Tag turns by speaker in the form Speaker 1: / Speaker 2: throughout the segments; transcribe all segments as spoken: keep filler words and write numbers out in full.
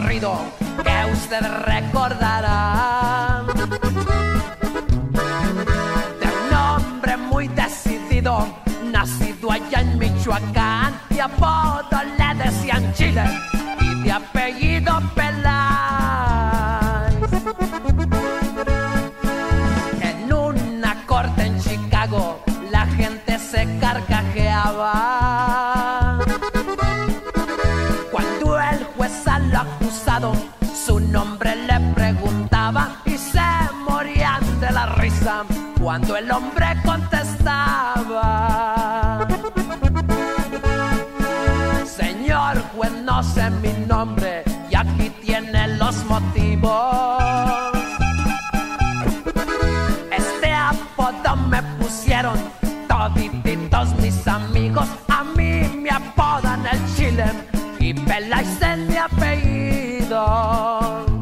Speaker 1: corrido que usted recordará, de un hombre muy decidido, nacido allá en Michoacán, de apodo le decían Chile y de apellido Peláez. En una corte en Chicago la gente se carcajeaba cuando el juez al acusado su nombre le preguntaba, y se morían de la risa cuando el hombre contestaba: señor juez, no sé mi nombre y aquí tiene los motivos. Este apodo me pusieron todititos mis amigos, a mí me apodan el Chile y Peláez es mi apellido.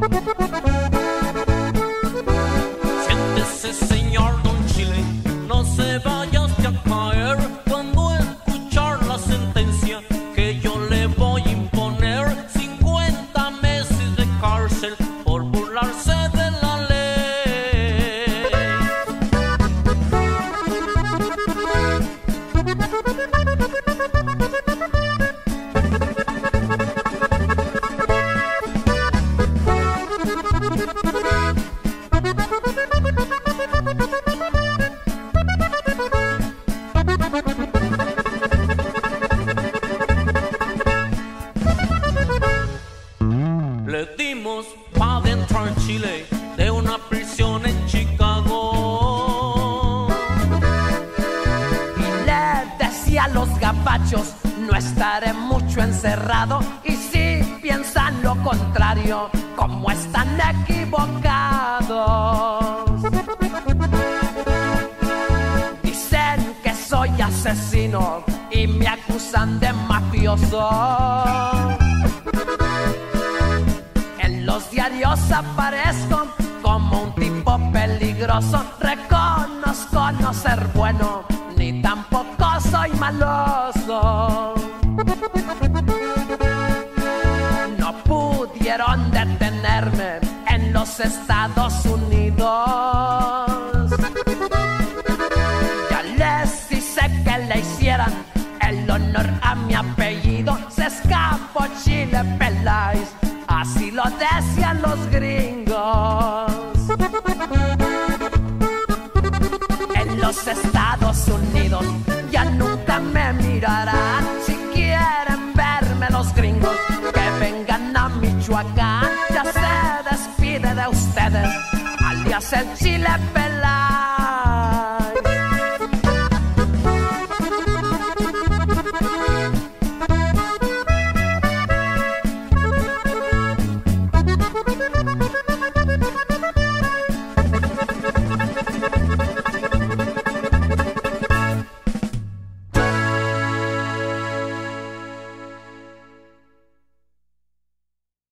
Speaker 2: Siéntese, señor Don Chile, no se vaya usted a caer cuando escuchar la sentencia que yo le voy a imponer: cincuenta meses de cárcel por burlarse de la ley. Le dimos pa' dentro en Chile de una prisión en Chicago,
Speaker 1: Y le decía a los gabachos: no estaré mucho encerrado, y si piensan lo contrario, como están equivocados. Dicen que soy asesino y me acusan de mafioso. En los diarios aparezco como un tipo peligroso. Reconozco no ser bueno, ni tampoco soy maloso. No pudieron detenerme en los Estados Unidos. Ya les hice que le hicieran el honor a mi apellido. Se escapó Chile Peláez, así lo decían los gringos. En los Estados Unidos ya nunca me mirarán. Si quieren verme los gringos, que vengan a Michoacán. Ya se despide de ustedes, alias el Chile Peláez.